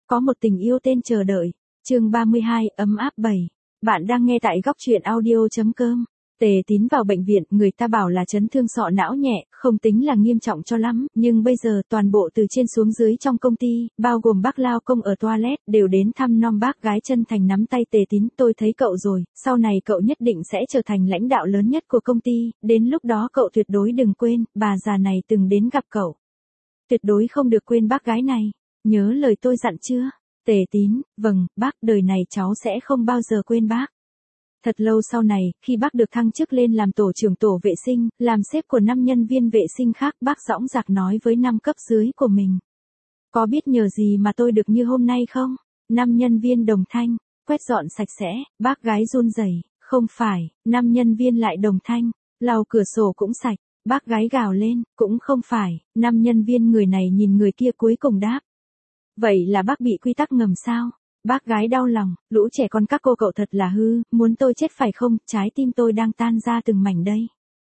Có một tình yêu tên chờ đợi. Chương 32, ấm áp 7. Bạn đang nghe tại góc truyện audio.com. Tề Tín vào bệnh viện, người ta bảo là chấn thương sọ não nhẹ, không tính là nghiêm trọng cho lắm, nhưng bây giờ toàn bộ từ trên xuống dưới trong công ty, bao gồm bác lao công ở toilet, đều đến thăm nom bác gái, chân thành nắm tay Tề Tín. Tôi thấy cậu rồi, sau này cậu nhất định sẽ trở thành lãnh đạo lớn nhất của công ty, đến lúc đó cậu tuyệt đối đừng quên, bà già này từng đến gặp cậu. Tuyệt đối không được quên bác gái này, nhớ lời tôi dặn chưa? Tề Tín, vâng, bác, đời này cháu sẽ không bao giờ quên bác. Thật lâu sau này, khi bác được thăng chức lên làm tổ trưởng tổ vệ sinh, làm sếp của 5 nhân viên vệ sinh khác, bác dõng dạc nói với 5 cấp dưới của mình. Có biết nhờ gì mà tôi được như hôm nay không? 5 nhân viên đồng thanh, quét dọn sạch sẽ, bác gái run rẩy, không phải, 5 nhân viên lại đồng thanh, lau cửa sổ cũng sạch, bác gái gào lên, cũng không phải, 5 nhân viên người này nhìn người kia cuối cùng đáp. Vậy là bác bị quy tắc ngầm sao? Bác gái đau lòng, lũ trẻ con các cô cậu thật là hư, muốn tôi chết phải không, trái tim tôi đang tan ra từng mảnh đây.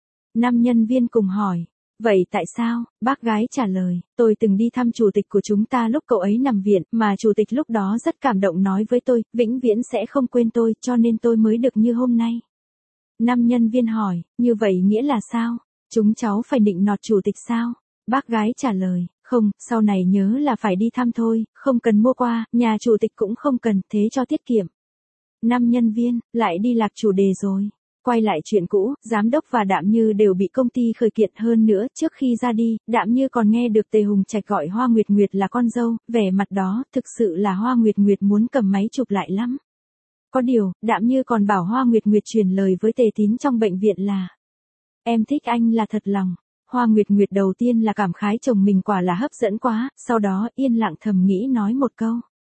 5 nhân viên cùng hỏi, vậy tại sao? Bác gái trả lời, tôi từng đi thăm chủ tịch của chúng ta lúc cậu ấy nằm viện, mà chủ tịch lúc đó rất cảm động nói với tôi, vĩnh viễn sẽ không quên tôi, cho nên tôi mới được như hôm nay. 5 nhân viên hỏi, như vậy nghĩa là sao? Chúng cháu phải nịnh nọt chủ tịch sao? Bác gái trả lời, không, sau này nhớ là phải đi thăm thôi, không cần mua qua, nhà chủ tịch cũng không cần, thế cho tiết kiệm. 5 nhân viên, lại đi lạc chủ đề rồi. Quay lại chuyện cũ, giám đốc và Đạm Như đều bị công ty khởi kiện, hơn nữa, trước khi ra đi, Đạm Như còn nghe được Tề Hùng Trạch gọi Hoa Nguyệt Nguyệt là con dâu, vẻ mặt đó, thực sự là Hoa Nguyệt Nguyệt muốn cầm máy chụp lại lắm. Có điều, Đạm Như còn bảo Hoa Nguyệt Nguyệt truyền lời với Tề Tín trong bệnh viện là: em thích anh là thật lòng. Hoa Nguyệt Nguyệt đầu tiên là cảm khái chồng mình quả là hấp dẫn quá, sau đó yên lặng thầm nghĩ nói một câu.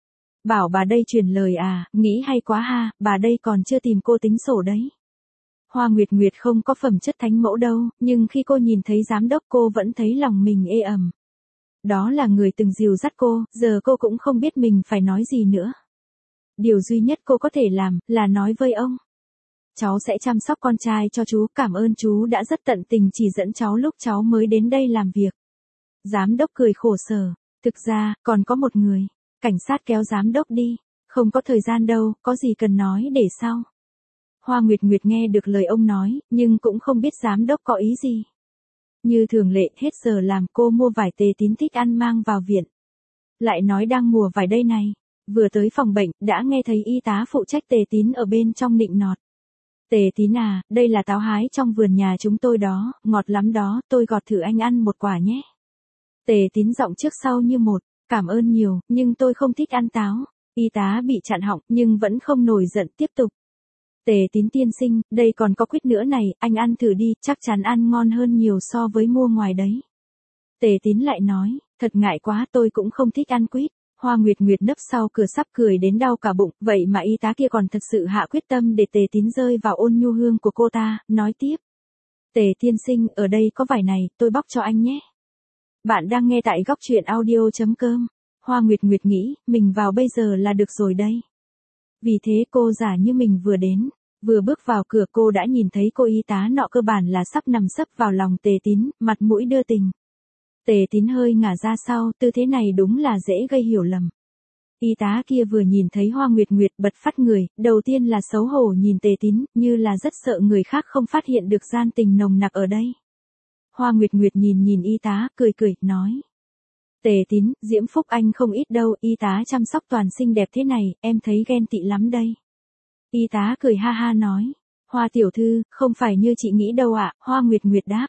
Bảo bà đây truyền lời à, nghĩ hay quá ha, bà đây còn chưa tìm cô tính sổ đấy. Hoa Nguyệt Nguyệt không có phẩm chất thánh mẫu đâu, nhưng khi cô nhìn thấy giám đốc cô vẫn thấy lòng mình ê ẩm. Đó là người từng dìu dắt cô, giờ cô cũng không biết mình phải nói gì nữa. Điều duy nhất cô có thể làm, là nói với ông. Cháu sẽ chăm sóc con trai cho chú, cảm ơn chú đã rất tận tình chỉ dẫn cháu lúc cháu mới đến đây làm việc. Giám đốc cười khổ sở, thực ra, còn có một người. Cảnh sát kéo giám đốc đi, không có thời gian đâu, có gì cần nói để sau. Hoa Nguyệt Nguyệt nghe được lời ông nói, nhưng cũng không biết giám đốc có ý gì. Như thường lệ, hết giờ làm, cô mua vải Tề Tín thích ăn mang vào viện. Lại nói đang mùa vải đây này, vừa tới phòng bệnh, đã nghe thấy y tá phụ trách Tề Tín ở bên trong nịnh nọt. Tề Tín à, đây là táo hái trong vườn nhà chúng tôi đó, ngọt lắm đó, tôi gọt thử anh ăn một quả nhé. Tề Tín giọng trước sau như một, cảm ơn nhiều, nhưng tôi không thích ăn táo. Y tá bị chặn họng, nhưng vẫn không nổi giận, tiếp tục. Tề Tín tiên sinh, đây còn có quýt nữa này, anh ăn thử đi, chắc chắn ăn ngon hơn nhiều so với mua ngoài đấy. Tề Tín lại nói, thật ngại quá, tôi cũng không thích ăn quýt. Hoa Nguyệt Nguyệt nấp sau cửa sắp cười đến đau cả bụng, vậy mà y tá kia còn thực sự hạ quyết tâm để Tề Tín rơi vào ôn nhu hương của cô ta, nói tiếp. Tề tiên sinh, ở đây có vải này, tôi bóc cho anh nhé. Bạn đang nghe tại góc truyện audio.com. Hoa Nguyệt Nguyệt nghĩ, mình vào bây giờ là được rồi đây. Vì thế cô giả như mình vừa đến, vừa bước vào cửa cô đã nhìn thấy cô y tá nọ cơ bản là sắp nằm sấp vào lòng Tề Tín, mặt mũi đưa tình. Tề Tín hơi ngả ra sau, tư thế này đúng là dễ gây hiểu lầm. Y tá kia vừa nhìn thấy Hoa Nguyệt Nguyệt bật phát người, đầu tiên là xấu hổ nhìn Tề Tín, như là rất sợ người khác không phát hiện được gian tình nồng nặc ở đây. Hoa Nguyệt Nguyệt nhìn y tá, cười cười, nói. Tề Tín, diễm phúc anh không ít đâu, y tá chăm sóc toàn xinh đẹp thế này, em thấy ghen tị lắm đây. Y tá cười ha ha nói. Hoa tiểu thư, không phải như chị nghĩ đâu ạ, Hoa Nguyệt Nguyệt đáp.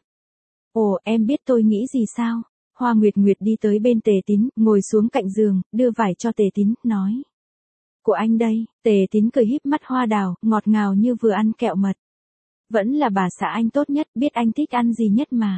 Ồ, em biết tôi nghĩ gì sao? Hoa Nguyệt Nguyệt đi tới bên Tề Tín, ngồi xuống cạnh giường, đưa vải cho Tề Tín, nói. Của anh đây, Tề Tín cười híp mắt hoa đào, ngọt ngào như vừa ăn kẹo mật. Vẫn là bà xã anh tốt nhất, biết anh thích ăn gì nhất mà.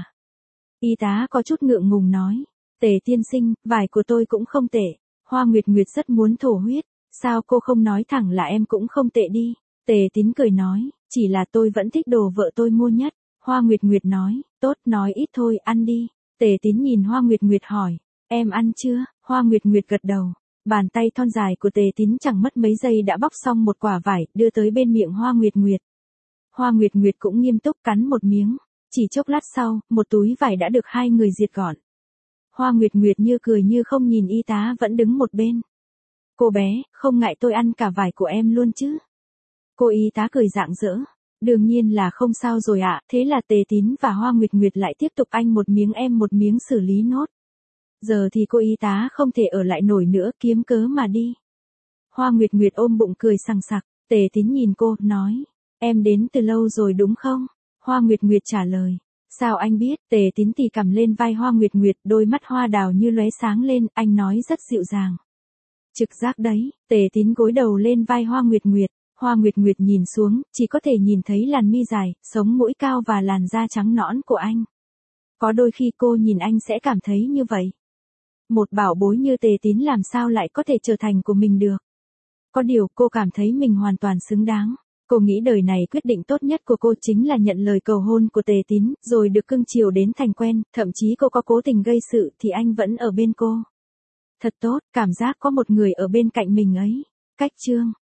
Y tá có chút ngượng ngùng nói. Tề tiên sinh, vải của tôi cũng không tệ. Hoa Nguyệt Nguyệt rất muốn thổ huyết. Sao cô không nói thẳng là em cũng không tệ đi? Tề Tín cười nói, chỉ là tôi vẫn thích đồ vợ tôi mua nhất. Hoa Nguyệt Nguyệt nói, tốt, nói ít thôi, ăn đi. Tề Tín nhìn Hoa Nguyệt Nguyệt hỏi, em ăn chưa? Hoa Nguyệt Nguyệt gật đầu. Bàn tay thon dài của Tề Tín chẳng mất mấy giây đã bóc xong một quả vải, đưa tới bên miệng Hoa Nguyệt Nguyệt. Hoa Nguyệt Nguyệt cũng nghiêm túc cắn một miếng. Chỉ chốc lát sau, một túi vải đã được hai người diệt gọn. Hoa Nguyệt Nguyệt như cười như không nhìn y tá vẫn đứng một bên. Cô bé, không ngại tôi ăn cả vải của em luôn chứ? Cô y tá cười rạng rỡ. Đương nhiên là không sao rồi ạ, thế là Tề Tín và Hoa Nguyệt Nguyệt lại tiếp tục anh một miếng em một miếng xử lý nốt. Giờ thì cô y tá không thể ở lại nổi nữa, kiếm cớ mà đi. Hoa Nguyệt Nguyệt ôm bụng cười sằng sặc, Tề Tín nhìn cô, nói, em đến từ lâu rồi đúng không? Hoa Nguyệt Nguyệt trả lời, sao anh biết? Tề Tín tì cầm lên vai Hoa Nguyệt Nguyệt, đôi mắt hoa đào như lóe sáng lên, anh nói rất dịu dàng. Trực giác đấy. Tề Tín gối đầu lên vai Hoa Nguyệt Nguyệt. Hoa Nguyệt Nguyệt nhìn xuống, chỉ có thể nhìn thấy làn mi dài, sống mũi cao và làn da trắng nõn của anh. Có đôi khi cô nhìn anh sẽ cảm thấy như vậy. Một bảo bối như Tề Tín làm sao lại có thể trở thành của mình được. Có điều cô cảm thấy mình hoàn toàn xứng đáng. Cô nghĩ đời này quyết định tốt nhất của cô chính là nhận lời cầu hôn của Tề Tín, rồi được cưng chiều đến thành quen, thậm chí cô có cố tình gây sự thì anh vẫn ở bên cô. Thật tốt, cảm giác có một người ở bên cạnh mình ấy. Cách chương